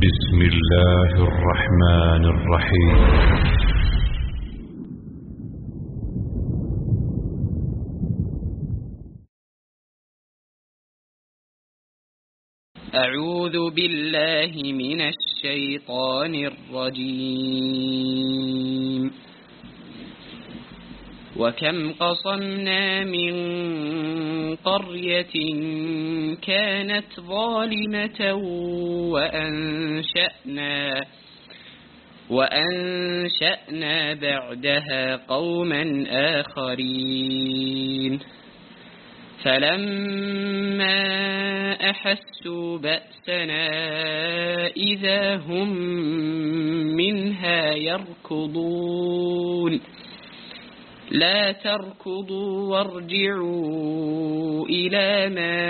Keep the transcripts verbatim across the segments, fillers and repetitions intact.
بسم الله الرحمن الرحيم. أعوذ بالله من الشيطان الرجيم. وكم قصمنا من قرية كانت ظالمة وأنشأنا وأنشأنا بعدها قوما آخرين فلما أحسوا بأسنا إذا هم منها يركضون لا تركضوا وارجعوا إلى ما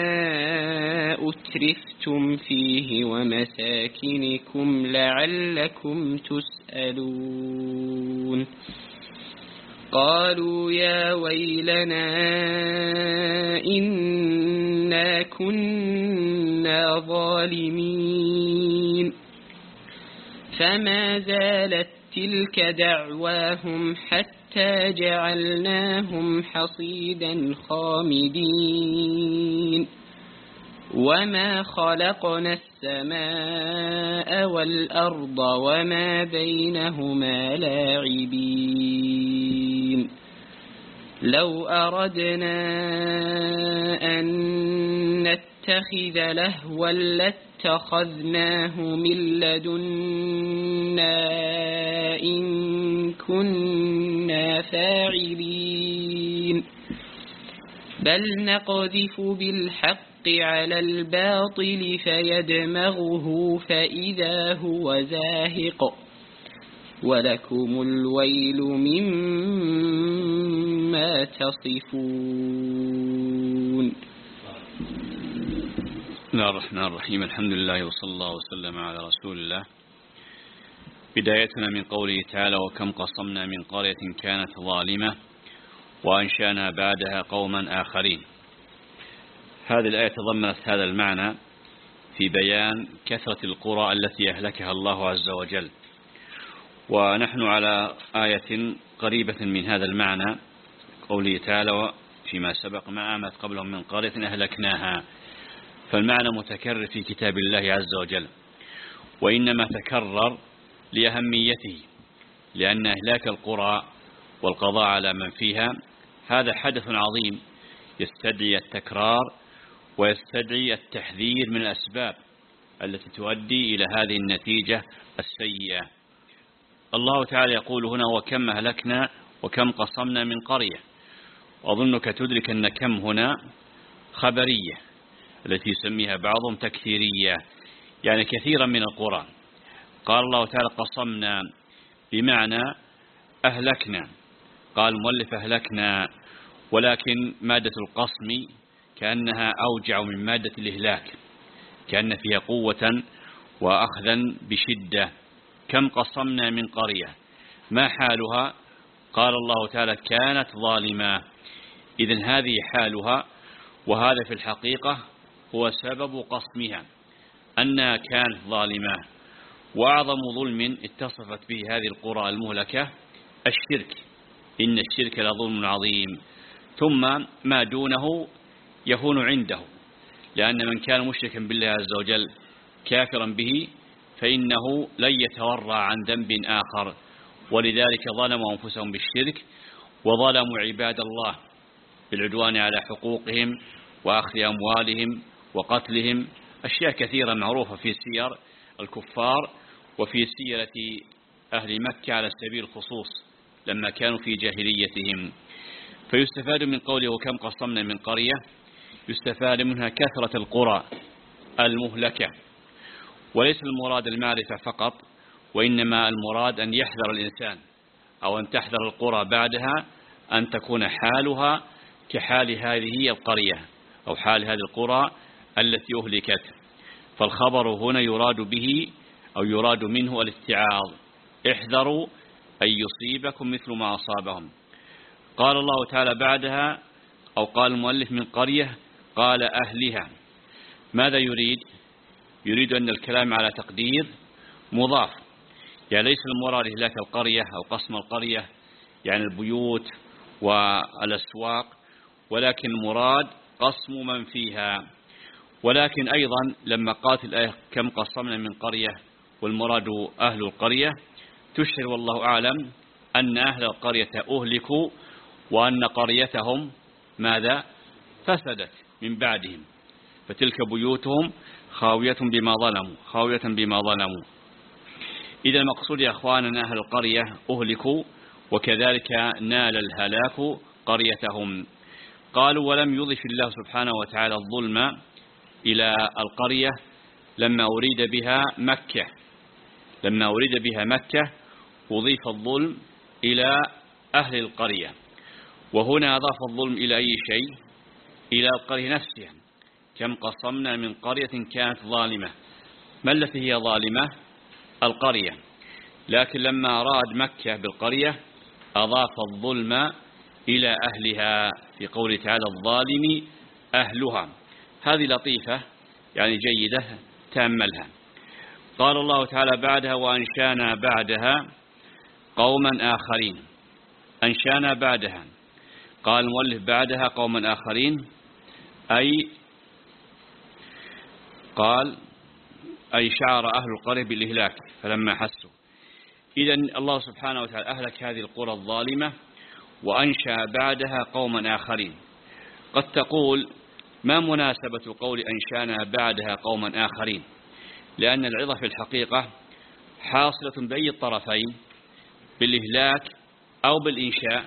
أترفتم فيه ومساكنكم لعلكم تسألون. قالوا يا ويلنا إنا كنا ظالمين فما زالت تلك دعواهم حتى جعلناهم حصيدا خامدين. وما خلقنا السماء والأرض وما بينهما لاعبين. لو أردنا أن نتخذ لهوا لاتخذناه من لدنا إن كنا فاعلين. بل نقذف بالحق على الباطل فيدمغه فإذا هو زاهق ولكم الويل مما تصفون. بسم الله الرحمن الرحيم. الحمد لله وصلى الله وسلم على رسول الله. بدايتنا من قوله تعالى وكم قصمنا من قرية كانت ظالمة وأنشأنا بعدها قوما آخرين. هذه الآية تضمنت هذا المعنى في بيان كثرة القرى التي أهلكها الله عز وجل، ونحن على آية قريبة من هذا المعنى قوله تعالى فيما سبق ما آمت قبلهم من قرية أهلكناها. فالمعنى متكرر في كتاب الله عز وجل، وإنما تكرر لأهميته، لأن إهلاك القرى والقضاء على من فيها هذا حدث عظيم يستدعي التكرار ويستدعي التحذير من الأسباب التي تؤدي إلى هذه النتيجة السيئة. الله تعالى يقول هنا وكم أهلكنا وكم قصمنا من قرية، وأظنك تدرك أن كم هنا خبرية التي يسميها بعضهم تكثيرية، يعني كثيرا من القرى. قال الله تعالى قصمنا بمعنى أهلكنا، قال المؤلف أهلكنا، ولكن مادة القصم كأنها أوجع من مادة الإهلاك، كأن فيها قوة وأخذا بشدة. كم قصمنا من قرية، ما حالها؟ قال الله تعالى كانت ظالمة. إذن هذه حالها، وهذا في الحقيقة هو سبب قصمها أنها كانت ظالمة. وأعظم ظلم اتصفت به هذه القرى المهلكة الشرك، إن الشرك لظلم عظيم، ثم ما دونه يهون عنده، لأن من كان مشركا بالله عز وجل كافرا به فإنه لن يتورع عن ذنب آخر، ولذلك ظلموا أنفسهم بالشرك وظلموا عباد الله بالعدوان على حقوقهم وأخذ أموالهم وقتلهم. أشياء كثيرة معروفة في سير الكفار وفي سيرة أهل مكة على سبيل الخصوص لما كانوا في جاهليتهم. فيستفاد من قوله وكم قصمنا من قرية، يستفاد منها كثرة القرى المهلكة، وليس المراد المعرفة فقط، وإنما المراد أن يحذر الإنسان أو أن تحذر القرى بعدها أن تكون حالها كحال هذه القرية أو حال هذه القرى التي أهلكت. فالخبر هنا يراد به أو يراد منه الاستعاذ، احذروا أن يصيبكم مثل ما أصابهم. قال الله تعالى بعدها أو قال المؤلف من قرية قال أهلها. ماذا يريد؟ يريد أن الكلام على تقدير مضاف، يعني ليس المراد إهلاك القرية أو قسم القرية يعني البيوت والأسواق، ولكن المراد قسم من فيها. ولكن أيضا لما قالت الآية كم قسمنا من قرية والمراد أهل القرية، تشعر والله أعلم أن أهل القرية أهلكوا وأن قريتهم ماذا؟ فسدت من بعدهم، فتلك بيوتهم خاوية بما ظلموا خاوية بما ظلموا. إذا المقصود يا أخواننا أهل القرية أهلكوا، وكذلك نال الهلاك قريتهم. قالوا ولم يضف الله سبحانه وتعالى الظلم إلى القرية لما أريد بها مكة لما أريد بها مكة أضيف الظلم إلى أهل القرية، وهنا أضاف الظلم إلى أي شيء؟ إلى القرية نفسها. كم قصمنا من قرية كانت ظالمة. ما التي هي ظالمة؟ القرية. لكن لما أراد مكة بالقرية أضاف الظلم إلى أهلها في قوله تعالى الظالم أهلها. هذه لطيفة يعني جيدة تأملها. قال الله تعالى بعدها وأنشانا بعدها قوما آخرين. أنشانا بعدها، قال المؤلف بعدها قوما آخرين، أي قال أي شعر أهل القرية بالإهلاك فلما حسوا. إذن الله سبحانه وتعالى أهلك هذه القرى الظالمة وأنشأ بعدها قوما آخرين. قد تقول ما مناسبة قول أنشأنا بعدها قوما آخرين؟ لأن العظة في الحقيقة حاصلة بأي الطرفين، بالإهلاك أو بالإنشاء.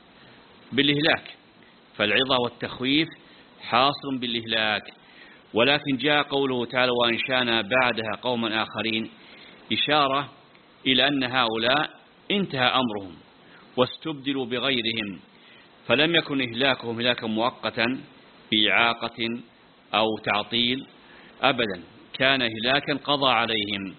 بالإهلاك، فالعظة والتخويف حاصل بالإهلاك. ولكن جاء قوله تعالى وأنشأنا بعدها قوما آخرين إشارة إلى أن هؤلاء انتهى أمرهم واستبدلوا بغيرهم، فلم يكن إهلاكهم إهلاكا مؤقتا بإعاقة أو تعطيل أبدا، كان إهلاكا قضى عليهم.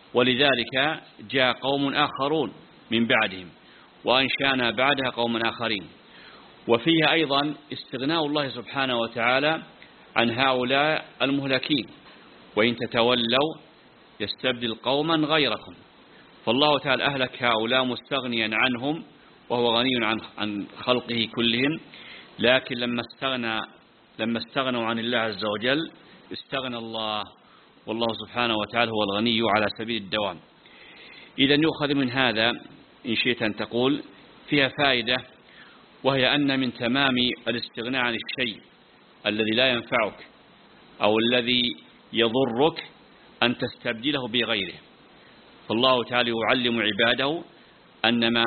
ولذلك جاء قوم آخرون من بعدهم وأنشأنا بعدها قوما آخرين. وفيها أيضا استغناء الله سبحانه وتعالى عن هؤلاء المهلكين، وإن تتولوا يستبدل قوما غيركم. فالله تعالى أهلك هؤلاء مستغنيا عنهم وهو غني عن عن خلقه كلهم، لكن لما استغنى لما استغنوا عن الله عز وجل استغنى الله، والله سبحانه وتعالى هو الغني على سبيل الدوام. إذا يؤخذ من هذا إن شئت أن تقول فيها فائدة، وهي أن من تمام الاستغناء عن الشيء الذي لا ينفعك أو الذي يضرك أن تستبدله بغيره. فالله تعالى يعلم عباده أنما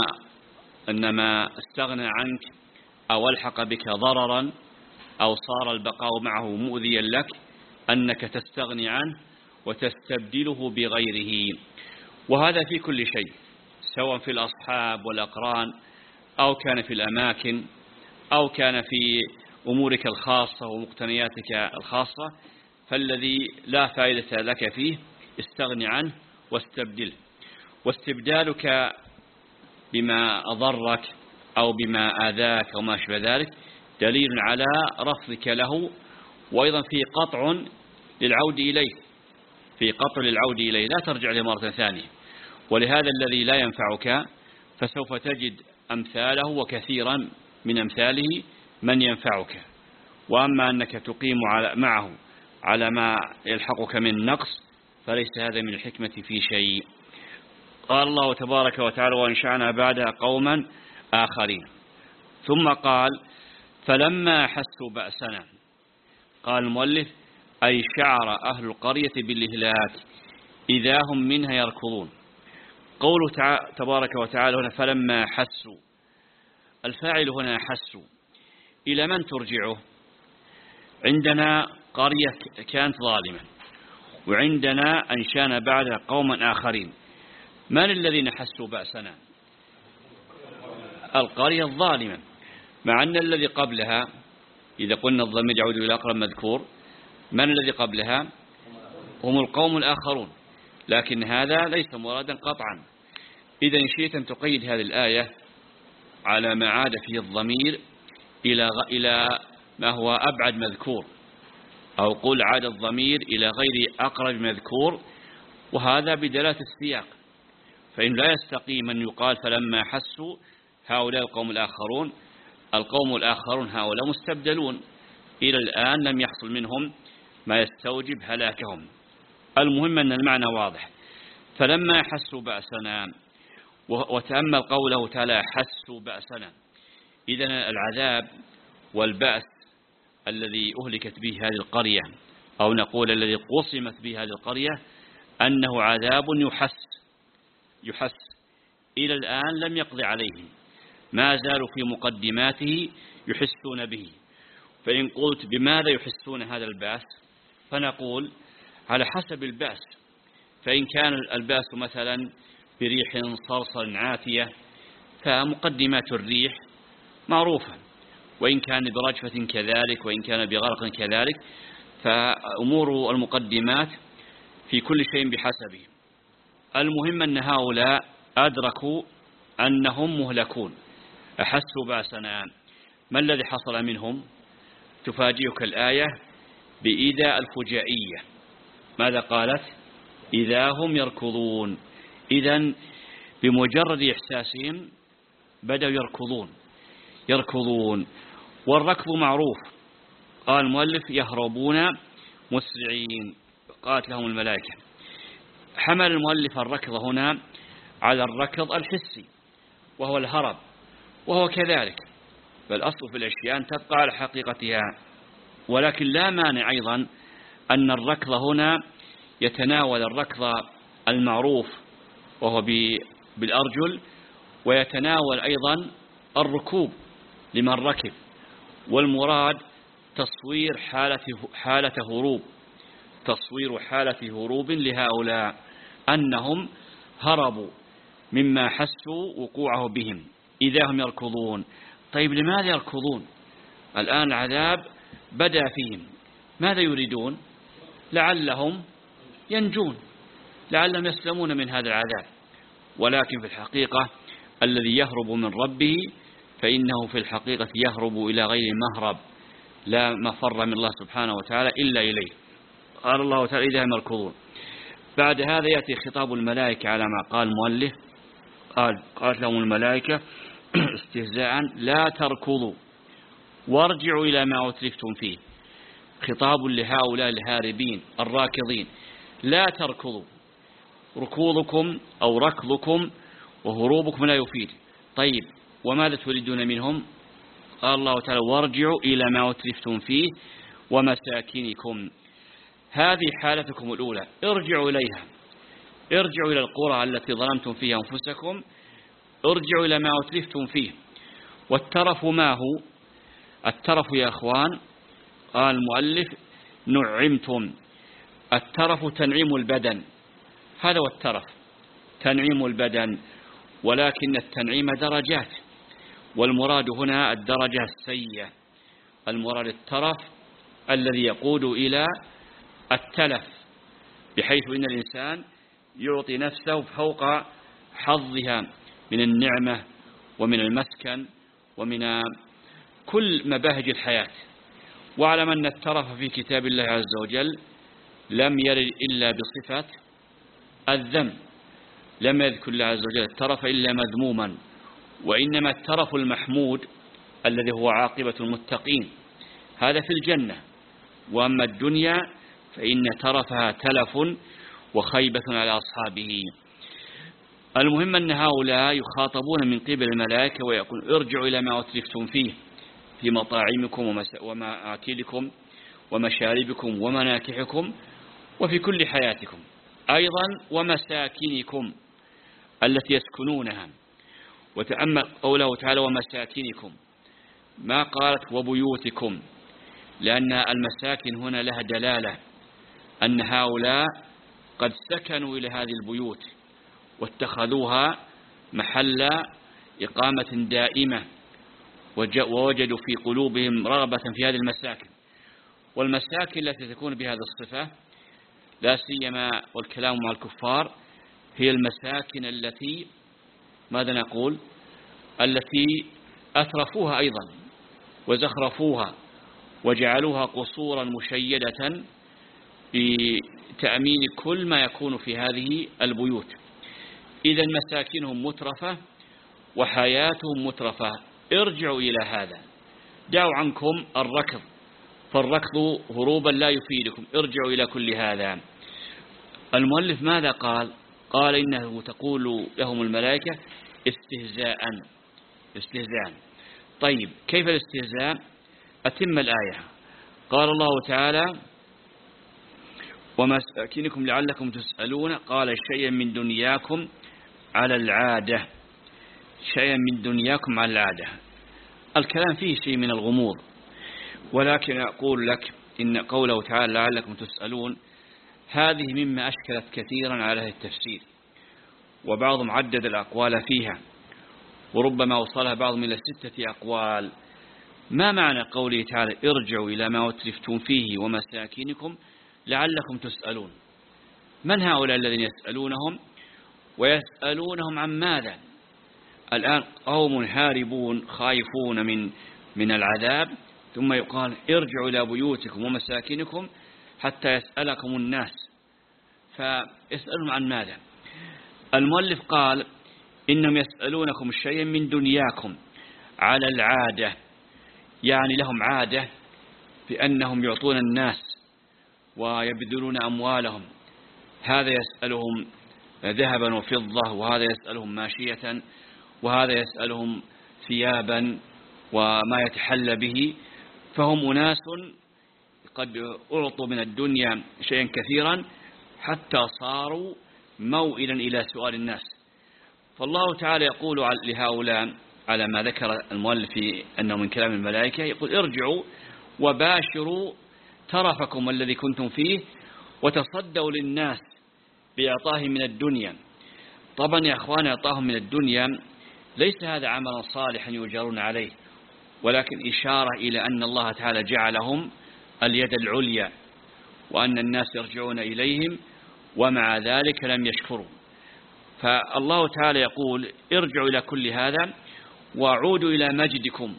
أنما استغنى عنك أو ألحق بك ضررا أو صار البقاء معه مؤذيا لك أنك تستغني عنه وتستبدله بغيره. وهذا في كل شيء، سواء في الأصحاب والأقران أو كان في الأماكن أو كان في أمورك الخاصة ومقتنياتك الخاصة، فالذي لا فائدة لك فيه استغني عنه واستبدله. واستبدالك بما أضرك أو بما آذاك أو ما أشبه ذلك دليل على رفضك له، وأيضا في قطع للعود إليه في قطع للعود إليه لا ترجع له مرة ثانية. ولهذا الذي لا ينفعك فسوف تجد أمثاله وكثيرا من أمثاله من ينفعك. وأما أنك تقيم على معه على ما يلحقك من نقص فليس هذا من الحكمة في شيء. قال الله تبارك وتعالى وأنشأنا بعدها قوما آخرين. ثم قال فلما حسوا بأسنا. قال المؤلف أي شعر أهل القرية بالإهلاك إذا هم منها يركضون. قوله تبارك وتعالى هنا فلما حسوا، الفاعل هنا حسوا إلى من ترجعه؟ عندنا قرية كانت ظالمة وعندنا أنشأنا بعدها قوما آخرين. من الذين حسوا بأسنا؟ القرية الظالمة، مع أن الذي قبلها إذا قلنا الضمير يعود إلى أقرب مذكور، من الذي قبلها؟ هم القوم الآخرون، لكن هذا ليس مرادا قطعا. إذا إن شئت أن تقيد هذه الآية على ما عاد فيه الضمير إلى إلى ما هو أبعد مذكور، أو قل عاد الضمير إلى غير أقرب مذكور، وهذا بدلالة السياق، فإن لا يستقيم أن يقال فلما حسوا هؤلاء القوم الآخرون، القوم الآخرون هؤلاء مستبدلون إلى الآن لم يحصل منهم ما يستوجب هلاكهم. المهم أن المعنى واضح. فلما حسوا بأسنا، وتأمل قوله تعالى حسوا بأسنا، إذن العذاب والبأس الذي أهلكت به هذه القرية، أو نقول الذي قصمت به هذه القرية، أنه عذاب يحس يحس إلى الآن لم يقضي عليهم، ما زالوا في مقدماته يحسون به. فإن قلت بماذا يحسون هذا البأس، فنقول على حسب البأس. فإن كان البأس مثلا بريح صرصر عاتية فمقدمات الريح معروفة، وإن كان برجفة كذلك، وإن كان بغرق كذلك، فأمور المقدمات في كل شيء بحسبه. المهم أن هؤلاء أدركوا أنهم مهلكون، أحسوا بأسنا. ما الذي حصل منهم؟ تفاجئك الآية بإذا الفجائية. ماذا قالت؟ إذا هم يركضون. إذن بمجرد إحساسهم بدأوا يركضون يركضون والركض معروف. قال المؤلف يهربون مسرعين، قالت لهم الملائكة. حمل المؤلف الركض هنا على الركض الحسي وهو الهرب، وهو كذلك، فالأصل في الأشياء أن تبقى على حقيقتها. ولكن لا مانع أيضا أن الركض هنا يتناول الركض المعروف وهو بالأرجل، ويتناول أيضا الركوب لمن ركب، والمراد تصوير حالة, حالة هروب تصوير حالة هروب لهؤلاء، أنهم هربوا مما حسوا وقوعه بهم إذا هم يركضون. طيب لماذا يركضون؟ الآن العذاب بدأ فيهم، ماذا يريدون؟ لعلهم ينجون، لعلهم يسلمون من هذا العذاب. ولكن في الحقيقة الذي يهرب من ربه فإنه في الحقيقة يهرب إلى غير مهرب، لا مفر من الله سبحانه وتعالى إلا إليه. قال الله تعالى إذا هم يركضون. بعد هذا يأتي خطاب الملائكة على ما قال المؤلف. قال قالت لهم الملائكة استهزاء لا تركضوا وارجعوا إلى ما أترفتم فيه. خطاب لهؤلاء الهاربين الراكضين، لا تركضوا. ركوضكم أو ركضكم وهروبكم لا يفيد. طيب وماذا تريدون منهم؟ قال الله تعالى وارجعوا إلى ما أترفتم فيه ومساكنكم. هذه حالتكم الأولى، ارجعوا إليها، ارجعوا إلى القرى التي ظلمتم فيها أنفسكم، ارجعوا إلى ما أترفتم فيه. والترف ما هو؟ الترف يا أخوان قال المؤلف نعمتم. الترف تنعيم البدن، هذا هو الترف، تنعيم البدن، ولكن التنعيم درجات، والمراد هنا الدرجة السيئة. المراد الترف الذي يقود إلى التلف، بحيث إن الإنسان يعطي نفسه فوق حظها من النعمة ومن المسكن ومن كل مباهج الحياة. واعلم أن الترف في كتاب الله عز وجل لم يرد إلا بصفة الذم، لم يذكر الله عز وجل الترف إلا مذموما، وإنما الترف المحمود الذي هو عاقبة المتقين هذا في الجنة. وأما الدنيا فإن ترفها تلف وخيبة على أصحابه. المهم أن هؤلاء يخاطبون من قبل الملائكة ويقول ارجعوا إلى ما أترفتم فيه في مطاعمكم ومآكلكم ومشاربكم ومناكحكم وفي كل حياتكم، أيضا ومساكنكم التي يسكنونها. وتأمل قوله تعالى ومساكنكم، ما قالت وبيوتكم، لأن المساكن هنا لها دلالة أن هؤلاء قد سكنوا إلى هذه البيوت واتخذوها محل إقامة دائمة، ووجدوا في قلوبهم رغبة في هذه المساكن. والمساكن التي تكون بهذه الصفة لا سيما والكلام مع الكفار هي المساكن التي ماذا نقول التي أترفوها أيضا وزخرفوها وجعلوها قصورا مشيدة في تأمين كل ما يكون في هذه البيوت. إذا مساكنهم مترفة وحياتهم مترفة، ارجعوا إلى هذا، دعوا عنكم الركض، فالركض هروبا لا يفيدكم، ارجعوا إلى كل هذا. المؤلف ماذا قال؟ قال إنه تقول لهم الملائكة استهزاء استهزاء. طيب كيف الاستهزاء؟ أتم الآية. قال الله تعالى ومساكنكم لعلكم تسألون، قال شيئا من دنياكم على العادة، شيئا من دنياكم على العادة. الكلام فيه شيء من الغموض، ولكن أقول لك إن قوله تعالى لعلكم تسألون هذه مما أشكلت كثيرا على أهل التفسير، وبعضهم عدد الأقوال فيها، وربما وصلها بعضهم إلى ستة أقوال. ما معنى قوله تعالى ارجعوا إلى ما أترفتم فيه ومساكنكم لعلكم تسألون؟ من هؤلاء الذين يسألونهم؟ ويسألونهم عن ماذا؟ الآن قوم هاربون خايفون من من العذاب، ثم يقال ارجعوا إلى بيوتكم ومساكنكم حتى يسألكم الناس، فيسألهم عن ماذا؟ المؤلف قال إنهم يسألونكم شيئا من دنياكم على العادة، يعني لهم عادة بأنهم يعطون الناس ويبذلون أموالهم، هذا يسألهم ذهبا وفضة، وهذا يسألهم ماشية، وهذا يسألهم ثيابا وما يتحلى به، فهم أناس قد أعطوا من الدنيا شيئا كثيرا حتى صاروا موئلا إلى سؤال الناس. فالله تعالى يقول لهؤلاء على ما ذكر المؤلف أنه من كلام الملائكة، يقول ارجعوا وباشروا ترفكم الذي كنتم فيه وتصدوا للناس بإعطائهم من الدنيا. طبعا يا أخوان إعطائهم من الدنيا ليس هذا عملا صالحا يؤجرون عليه، ولكن إشارة إلى أن الله تعالى جعلهم اليد العليا، وأن الناس يرجعون إليهم ومع ذلك لم يشكروا. فالله تعالى يقول ارجعوا إلى كل هذا وعودوا إلى مجدكم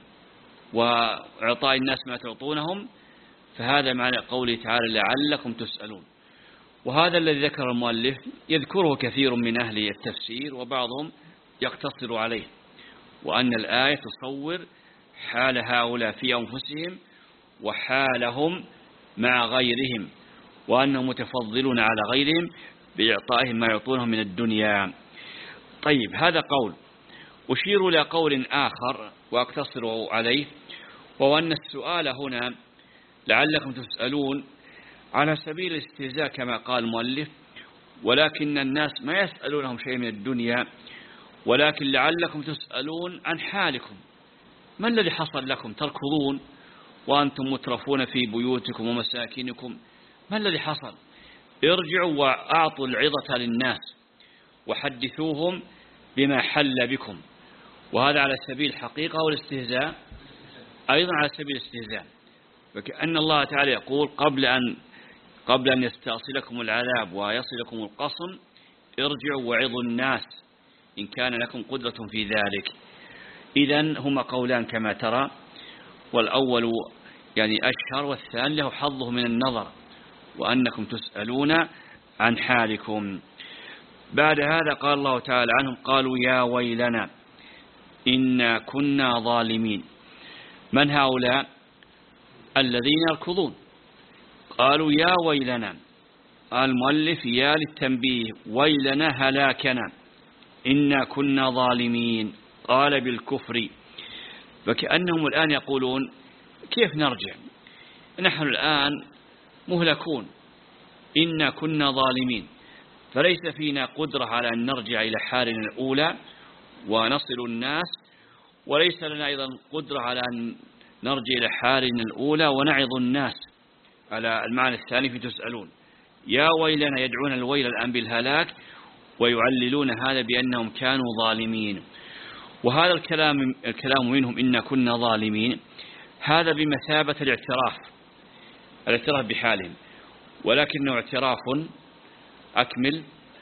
وإعطاء الناس ما تعطونهم، فهذا معنى قوله تعالى لعلكم تسألون. وهذا الذي ذكر المؤلف يذكره كثير من أهل التفسير، وبعضهم يقتصر عليه، وأن الآية تصور حال هؤلاء في أنفسهم وحالهم مع غيرهم، وأنهم متفضلون على غيرهم بإعطائهم ما يعطونهم من الدنيا. طيب هذا قول. أشير إلى قول آخر وأقتصر عليه، وهو أن السؤال هنا لعلكم تسألون على سبيل الاستهزاء كما قال المؤلف، ولكن الناس ما يسألونهم شيء من الدنيا، ولكن لعلكم تسألون عن حالكم، ما الذي حصل لكم تركضون وأنتم مترفون في بيوتكم ومساكنكم؟ ما الذي حصل؟ ارجعوا وأعطوا العظة للناس وحدثوهم بما حل بكم. وهذا على سبيل الحقيقة والاستهزاء، أيضا على سبيل الاستهزاء، فكأن الله تعالى يقول قبل أن قبل أن يستأصلكم العذاب ويصلكم القصم ارجعوا وعظوا الناس إن كان لكم قدرة في ذلك. إذن هما قولان كما ترى، والأول يعني أشهر، والثاني له حظه من النظر، وأنكم تسألون عن حالكم. بعد هذا قال الله تعالى عنهم قالوا يا ويلنا إنا كنا ظالمين. من هؤلاء؟ الذين يركضون. قالوا يا ويلنا، المؤلف يا للتنبيه، ويلنا هلاكنا، إنا كنا ظالمين، قال بالكفر. فكأنهم الآن يقولون كيف نرجع؟ نحن الآن مهلكون، إنا كنا ظالمين، فليس فينا قدرة على أن نرجع إلى حالنا الأولى ونصل الناس، وليس لنا أيضا قدرة على أن نرجع إلى حالنا الأولى ونعظ الناس. على المعنى الثاني في تسألون يا ويلنا، يدعون الويل الآن بالهلاك، ويعللون هذا بأنهم كانوا ظالمين. وهذا الكلام الكلام منهم إن كنا ظالمين، هذا بمثابة الاعتراف الاعتراف بحالهم، ولكنه اعتراف أكمل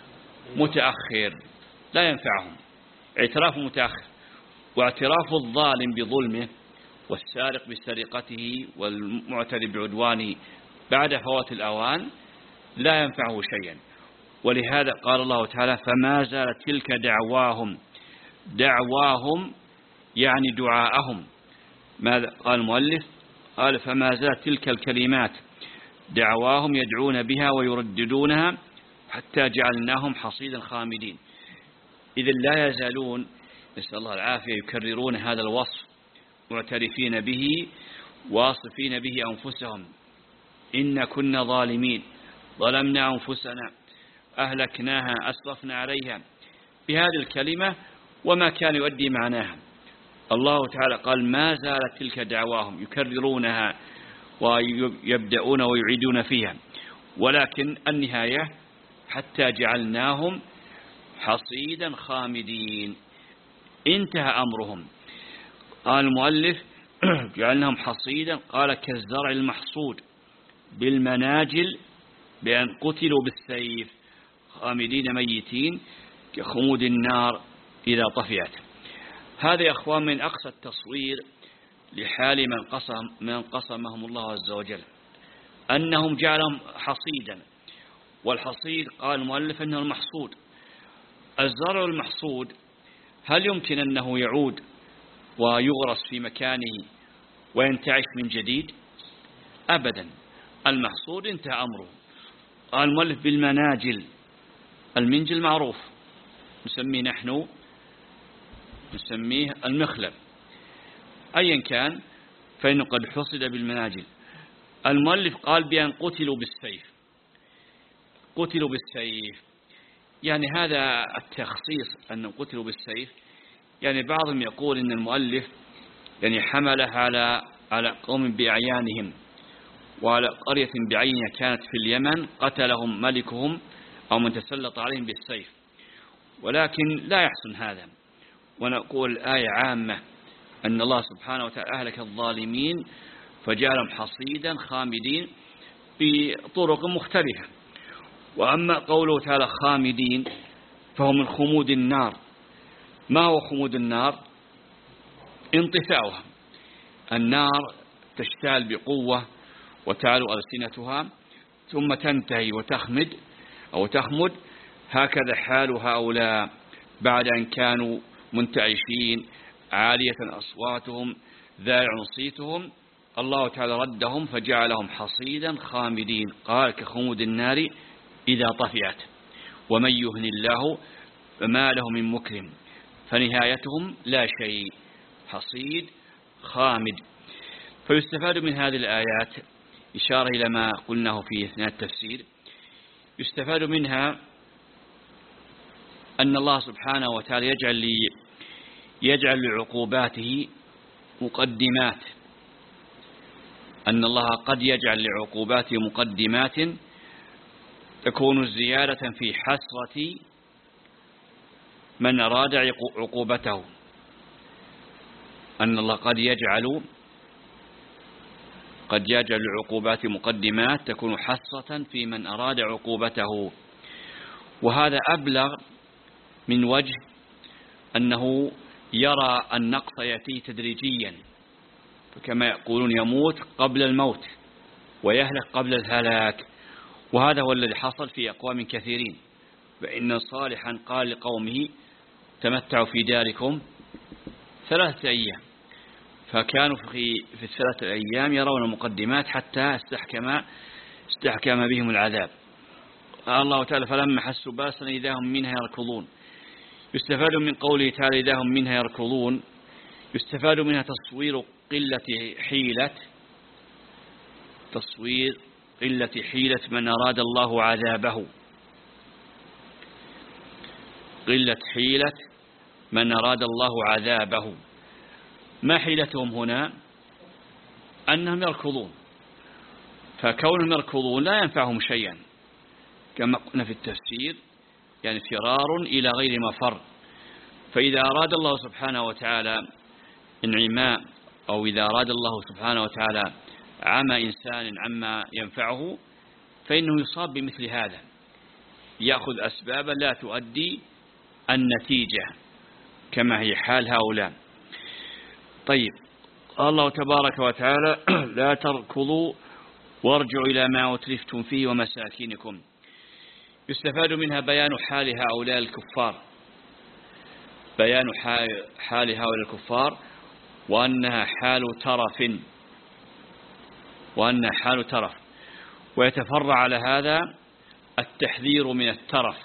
متأخر لا ينفعهم، اعتراف متأخر. واعتراف الظالم بظلمه والسارق بسرقته والمعتدي بعدوانه بعد فوات الأوان، لا ينفعه شيئا. ولهذا قال الله تعالى فما زالت تلك دعواهم، دعواهم يعني دعاءهم. ماذا قال المؤلف؟ قال فما زالت تلك الكلمات دعواهم يدعون بها ويرددونها حتى جعلناهم حصيدا خامدين. إذن لا يزالون نسأل الله العافية يكررون هذا الوصف معترفين به واصفين به أنفسهم، إن كنا ظالمين ظلمنا أنفسنا أهلكناها أسرفنا عليها، بهذه الكلمة وما كان يؤدي معناها. الله تعالى قال ما زالت تلك دعواهم، يكررونها ويبدأون ويعيدون فيها، ولكن النهاية حتى جعلناهم حصيدا خامدين، انتهى أمرهم. قال المؤلف جعلناهم حصيدا، قال كالزرع المحصود بالمناجل بأن قتلوا بالسيف خامدين ميتين كخمود النار إذا طفئت. هذا يا أخوان من أقصى التصوير لحال من قسم من قسمهم الله عز وجل، أنهم جعلهم حصيدا. والحصيد قال المؤلف أنه المحصود. الزرع المحصود هل يمكن أنه يعود ويغرس في مكانه وينتعش من جديد؟ أبدا، المحصود انتهى أمره. قال المؤلف بالمناجل، المنجل معروف نسميه نحن نسميه المخلب، أيا كان فإنه قد حصد بالمناجل. المؤلف قال بأن قتلوا بالسيف، قتلوا بالسيف يعني هذا التخصيص أن قتلوا بالسيف، يعني بعضهم يقول إن المؤلف يعني حمله على على قوم بأعيانهم وعلى قرية بعينها كانت في اليمن قتلهم ملكهم أو من تسلط عليهم بالسيف، ولكن لا يحسن هذا. ونقول الآية عامة أن الله سبحانه وتعالى أهلك الظالمين فجعلهم حصيدا خامدين بطرق مختلفة. وأما قوله تعالى خامدين فهو من خمود النار. ما هو خمود النار؟ انطفاؤها، النار تشتعل بقوة وتعلو ألسنتها ثم تنتهي وتخمد أو تخمد. هكذا حال هؤلاء بعد أن كانوا منتعشين عالية أصواتهم ذائع صيتهم، الله تعالى ردهم فجعلهم حصيدا خامدين. قال كخمود النار إذا طفئت ومن يهن الله فما له من مكرم فنهايتهم لا شيء، حصيد خامد. فيستفاد من هذه الآيات إشارة إلى ما قلناه في أثناء التفسير، يستفاد منها أن الله سبحانه وتعالى يجعل لي يجعل لعقوباته مقدمات، أن الله قد يجعل لعقوباته مقدمات تكون زيادة في حسرة من أراد عقوبته. أن الله قد يجعل قد يجعل لعقوبات مقدمات تكون حسرة في من أراد عقوبته. وهذا أبلغ من وجه أنه يرى النقص يأتي تدريجيا، فكما يقولون يموت قبل الموت ويهلك قبل الهلاك. وهذا هو الذي حصل في أقوام كثيرين، فإن صالحا قال لقومه تمتعوا في داركم ثلاثة أيام، فكانوا في في الثلاثة أيام يرون مقدمات حتى استحكم استحكم بهم العذاب. الله تعالى فلما حسوا باسنا إذا هم منها يركضون. يستفاد من قوله تعالى إذا هم منها يركضون، يستفاد منها تصوير قلة حيلة تصوير قلة حيلة من أراد الله عذابه، قلة حيلة من أراد الله عذابه. ما حيلتهم هنا؟ أنهم يركضون، فكونهم يركضون لا ينفعهم شيئا كما قلنا في التفسير، يعني فرار إلى غير مفر. فإذا أراد الله سبحانه وتعالى انعماء أو إذا أراد الله سبحانه وتعالى عمى إنسان عما ينفعه فإنه يصاب بمثل هذا، يأخذ أسبابا لا تؤدي النتيجة كما هي حال هؤلاء. طيب، قال الله تبارك وتعالى لا تركضوا وارجعوا إلى ما أتلفتم فيه ومساكنكم. يستفاد منها بيان حال هؤلاء الكفار، بيان حال هؤلاء الكفار وأنها حال ترف، وأنها حال ترف. ويتفرع على هذا التحذير من الترف،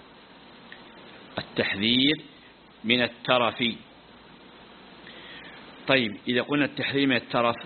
التحذير من الترف. طيب إذا قلنا التحذير من الترف،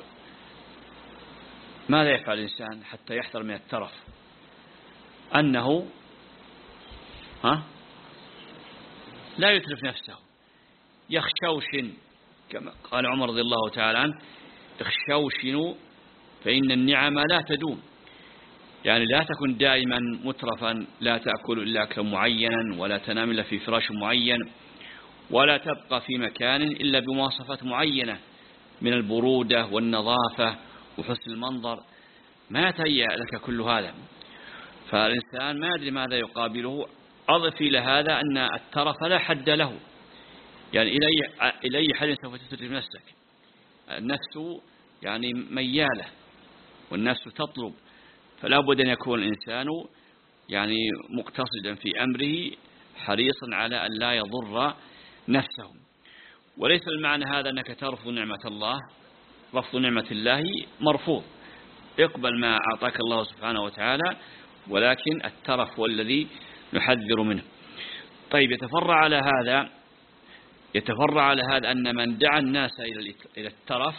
ماذا يفعل الإنسان حتى يحذر من الترف؟ أنه ها لا يتلف نفسه، يخشوشن، كما قال عمر رضي الله تعالى عنه: اخشوشنوا فإن النعم لا تدوم. يعني لا تكن دائما مترفا، لا تأكل إلا أكلا معينا، ولا تنام إلا في فراش معين، ولا تبقى في مكان إلا بمواصفات معينة من البرودة والنظافة وحسن المنظر. ما تهيأ لك كل هذا، فالإنسان ما يدري ماذا يقابله. أضف إلى هذا أن الترف لا حد له، يعني إلى أي حد سوف تترك نفسك. النفس يعني ميالة والنفس تطلب، فلا بد أن يكون الإنسان يعني مقتصدا في أمره، حريصا على أن لا يضر نفسه. وليس المعنى هذا أنك ترفض نعمة الله، رفض نعمة الله مرفوض، اقبل ما أعطاك الله سبحانه وتعالى، ولكن الترف هو الذي نحذر منه. طيب يتفرع على هذا يتفرع على هذا أن من دعا الناس إلى الترف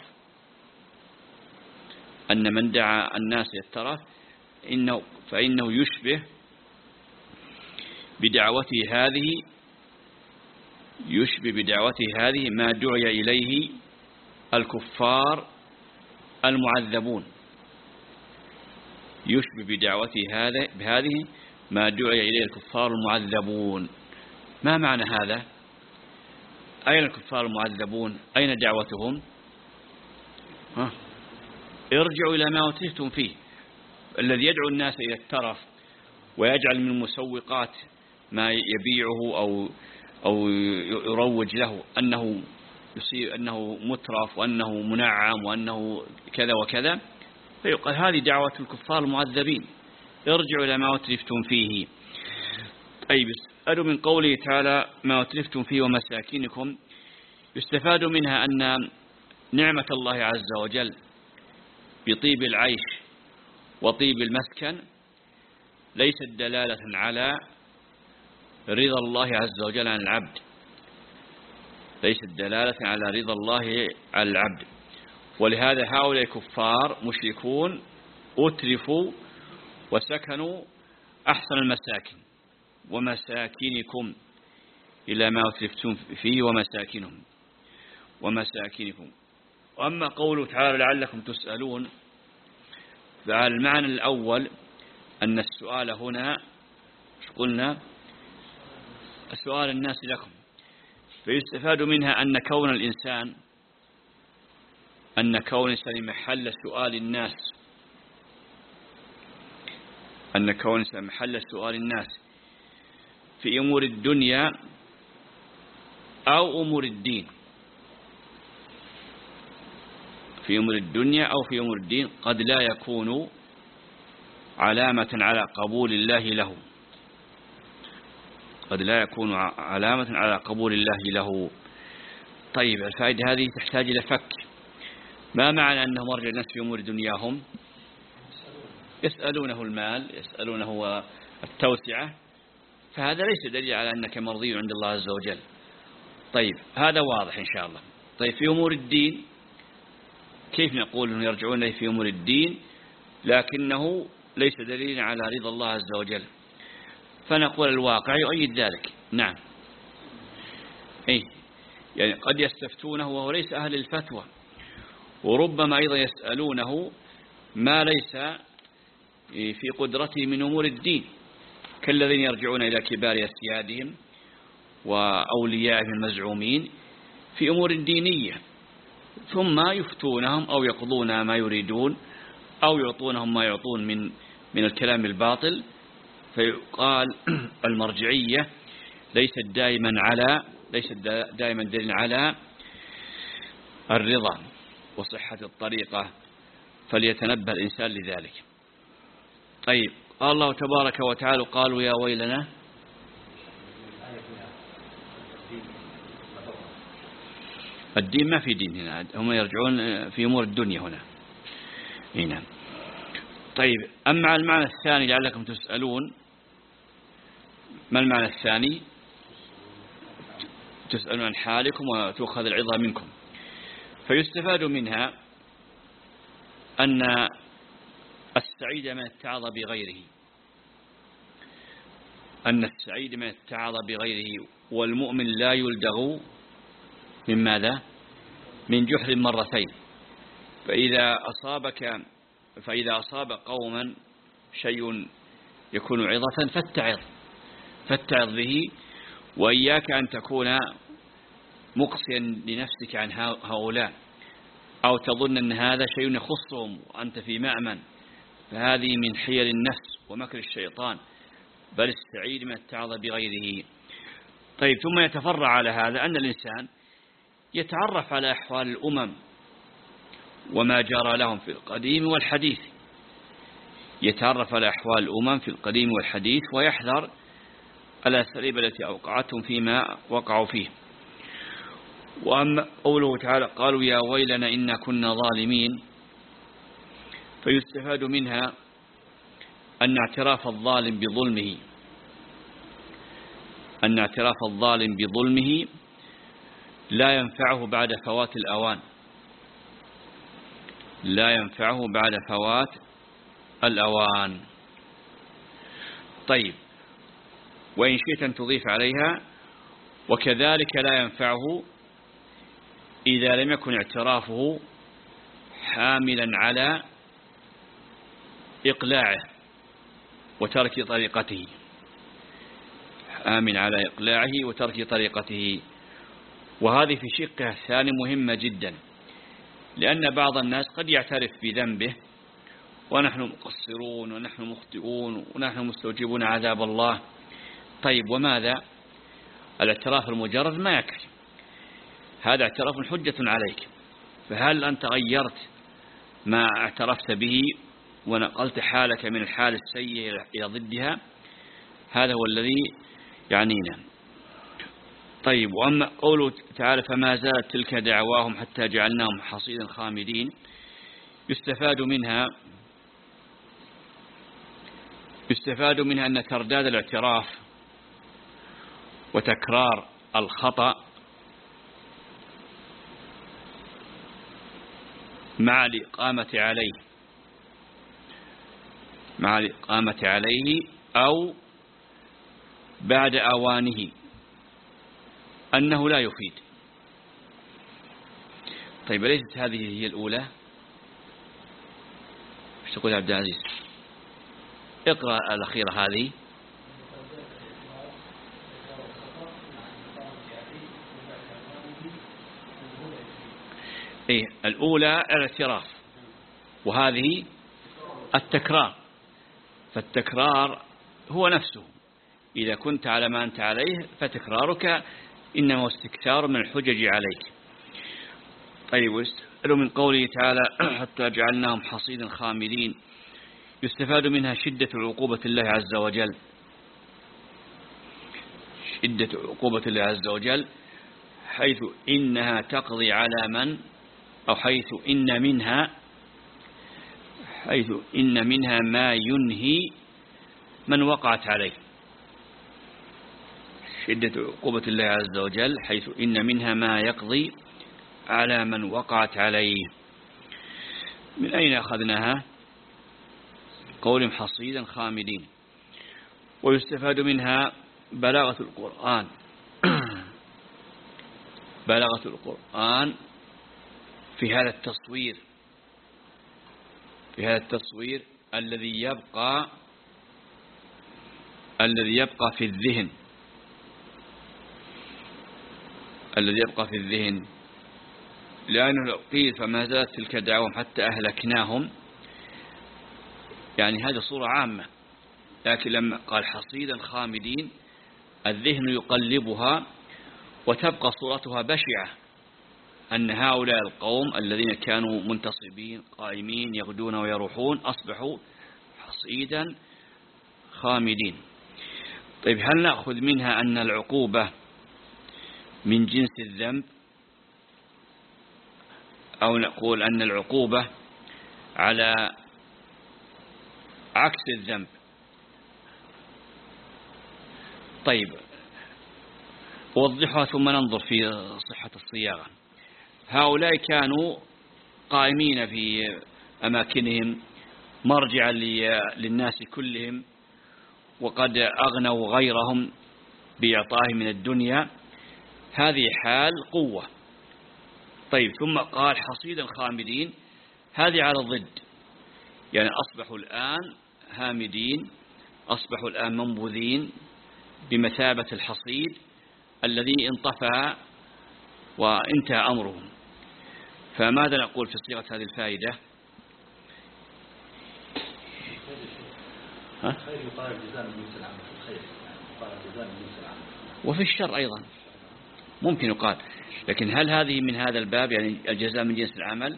أن من دعا الناس إلى الترف إنه فإنه يشبه بدعوته هذه يشبه بدعوته هذه ما دعي إليه الكفار المعذبون. يشبه بدعوته هذا بهذه ما دعي إليه الكفار المعذبون. ما معنى هذا؟ أين الكفار المعذبون؟ أين دعوتهم؟ ها؟ ارجعوا إلى ما أتلفتم فيه. الذي يدعو الناس إلى الترف ويجعل من مسوقات ما يبيعه أو أو يروج له أنه يصير أنه مترف وأنه منعم وأنه كذا وكذا، فيقال هذه دعوة الكفار المعذبين، ارجعوا إلى ما أتلفتم فيه. طيب اسألوا من قوله تعالى ما أتلفتم فيه ومساكنكم، يستفاد منها أن نعمة الله عز وجل بطيب العيش وطيب المسكن ليست دلالة على رضا الله عز وجل عن العبد، ليست دلالة على رضا الله عن العبد. ولهذا هؤلاء الكفار مشركون أترفوا وسكنوا أحسن المساكن ومساكنكم إلى ما أتلفتم فيه ومساكنهم ومساكنكم. وأما قوله تعالى لعلكم تسألون، فالمعنى الأول أن السؤال هنا قلنا سؤال الناس لكم، فيستفاد منها أن كون الإنسان أن كون الإنسان محل سؤال الناس أن كون الإنسان محل سؤال الناس في أمور الدنيا أو أمور الدين، في أمور الدنيا أو في أمور الدين قد لا يكون علامة على قبول الله له، قد لا يكون علامة على قبول الله له. طيب الفائدة هذه تحتاج إلى فك. ما معنى أنهم مرجع الناس في أمور دنياهم؟ يسألونه المال، يسألونه التوسعة، فهذا ليس دليل على أنك مرضي عند الله عز وجل. طيب هذا واضح إن شاء الله. طيب في أمور الدين كيف نقول أنهم يرجعون إليه في أمور الدين لكنه ليس دليل على رضا الله عز وجل؟ فنقول الواقع يؤيد ذلك. نعم، إيه يعني قد يستفتونه وهو ليس أهل الفتوى، وربما أيضا يسألونه ما ليس في قدرته من أمور الدين، كالذين يرجعون إلى كبار أسيادهم وأوليائهم المزعومين في أمور دينية، ثم يفتونهم أو يقضون ما يريدون أو يعطونهم ما يعطون من من الكلام الباطل. فيقال المرجعية ليست دائما على ليست دائما دليل على الرضا وصحة الطريقة، فليتنبه الإنسان لذلك. طيب قال الله تبارك وتعالى قالوا يا ويلنا الدين ما في دين هنا، هم يرجعون في أمور الدنيا هنا هنا. طيب أما المعنى الثاني لعلكم تسألون، ما المعنى الثاني؟ تسألون عن حالكم وتؤخذ العظة منكم. فيستفاد منها أن السعيد من اتعظ بغيره، أن السعيد من اتعظ بغيره، والمؤمن لا يلدغ من ماذا؟ من جحر مرتين. فإذا أصابك فإذا أصاب قوما شيء يكون عظة فاتعظ فاتعظ به، وإياك أن تكون مقصيا لنفسك عن هؤلاء أو تظن أن هذا شيء يخصهم وأنت في مأمن، فهذه من حيل النفس ومكر الشيطان، بل السعيد من اتعظ بغيره. طيب ثم يتفرع على هذا أن الإنسان يتعرف على أحوال الأمم وما جرى لهم في القديم والحديث، يتعرف على أحوال الأمم في القديم والحديث ويحذر الأساليب التي أوقعتهم فيما وقعوا فيه. وأما قوله تعالى قالوا يا ويلنا إنا كنا ظالمين، فيستفاد منها أن اعتراف الظالم بظلمه أن اعتراف الظالم بظلمه لا ينفعه بعد فوات الأوان لا ينفعه بعد فوات الأوان. طيب وإن شئت أن تضيف عليها وكذلك لا ينفعه إذا لم يكن اعترافه حاملا على إقلاعه وترك طريقته حامل على إقلاعه وترك طريقته. وهذه في شقها الثاني مهمة جدا، لأن بعض الناس قد يعترف بذنبه ونحن مقصرون ونحن مخطئون ونحن مستوجبون عذاب الله. طيب وماذا؟ الاعتراف المجرد ما يكفي، هذا اعتراف حجة عليك، فهل أنت غيرت ما اعترفت به ونقلت حالك من الحال السيء إلى ضدها؟ هذا هو الذي يعنينا. طيب وأما قوله تعالى فما زالت تلك دعواهم حتى جعلناهم حصيدا خامدين، يستفاد منها يستفاد منها أن ترداد الاعتراف وتكرار الخطأ مع الإقامة عليه مع الإقامة عليه أو بعد أوانه أنه لا يفيد. طيب ليست هذه هي الأولى؟ ايش تقول يا عبد العزيز؟ اقرأ الأخيرة هذه. إيه الأولى الاعتراف وهذه التكرار، فالتكرار هو نفسه، إذا كنت على ما أنت عليه فتكرارك إنما استكثار من الحجج عليك. طيب ويستفاد من قوله تعالى حتى جعلناهم حصيدا خامدين، يستفاد منها شدة عقوبة الله عز وجل شدة عقوبة الله عز وجل حيث إنها تقضي على من أو حيث إن منها حيث إن منها ما ينهي من وقعت عليه. شدة عقوبة الله عز وجل حيث إن منها ما يقضي على من وقعت عليه. من أين أخذناها؟ قول حصيدا خامدين. ويستفاد منها بلاغة القرآن بلاغة القرآن في هذا التصوير في هذا التصوير الذي يبقى الذي يبقى في الذهن الذي يبقى في الذهن لأنه لو قيل فما زالت تلك دعوهم حتى أهلكناهم، يعني هذه صورة عامة، لكن لما قال حصيدا خامدين الذهن يقلبها وتبقى صورتها بشعة، أن هؤلاء القوم الذين كانوا منتصبين قائمين يغدون ويروحون أصبحوا حصيدا خامدين. طيب هل نأخذ منها أن العقوبة من جنس الذنب، أو نقول أن العقوبة على عكس الذنب؟ طيب وضحها ثم ننظر في صحة الصياغة. هؤلاء كانوا قائمين في أماكنهم مرجعا للناس كلهم، وقد أغنوا غيرهم بإعطائهم من الدنيا، هذه حال قوة. طيب ثم قال حصيدا خامدين، هذه على الضد، يعني أصبحوا الآن هامدين، أصبحوا الآن منبوذين بمثابة الحصيد الذي انطفى وانتهى أمرهم. فماذا نقول في صيغة هذه الفائدة؟ ها؟ وفي الشر أيضا ممكن يقال، لكن هل هذه من هذا الباب، يعني الجزاء من جنس العمل؟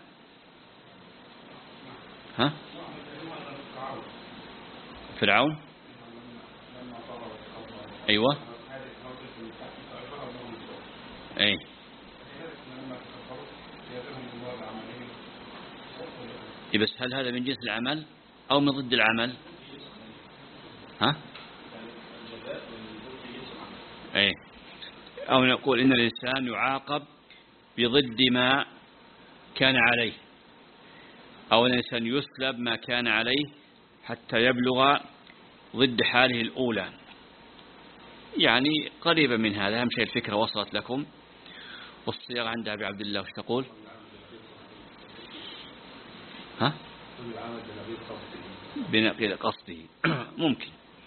ها؟ فرعون أيوة أي بس هل هذا من جنس العمل أو من ضد العمل؟ ها؟ أي أو نقول إن الإنسان يعاقب بضد ما كان عليه، أو أن الإنسان يسلب ما كان عليه حتى يبلغ ضد حاله الأولى، يعني قريبة من هذا. أهم شيء الفكرة وصلت لكم. والصيغة عند أبي عبد الله وش تقول؟ ها؟ بنقيض قصده ممكن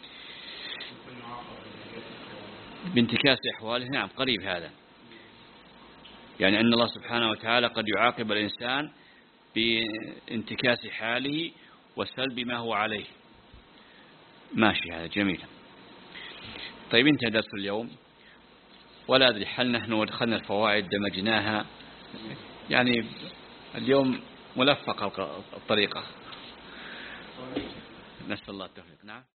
بانتكاس أحواله، نعم قريب هذا، يعني أن الله سبحانه وتعالى قد يعاقب الإنسان بانتكاس حاله وسلب ما هو عليه. ماشي هذا جميل. طيب انتهى درس اليوم، ولا أدري هل نحن دخلنا الفوائد دمجناها، يعني اليوم ملفقة الطريقة. نسأل الله التوفيق. نعم.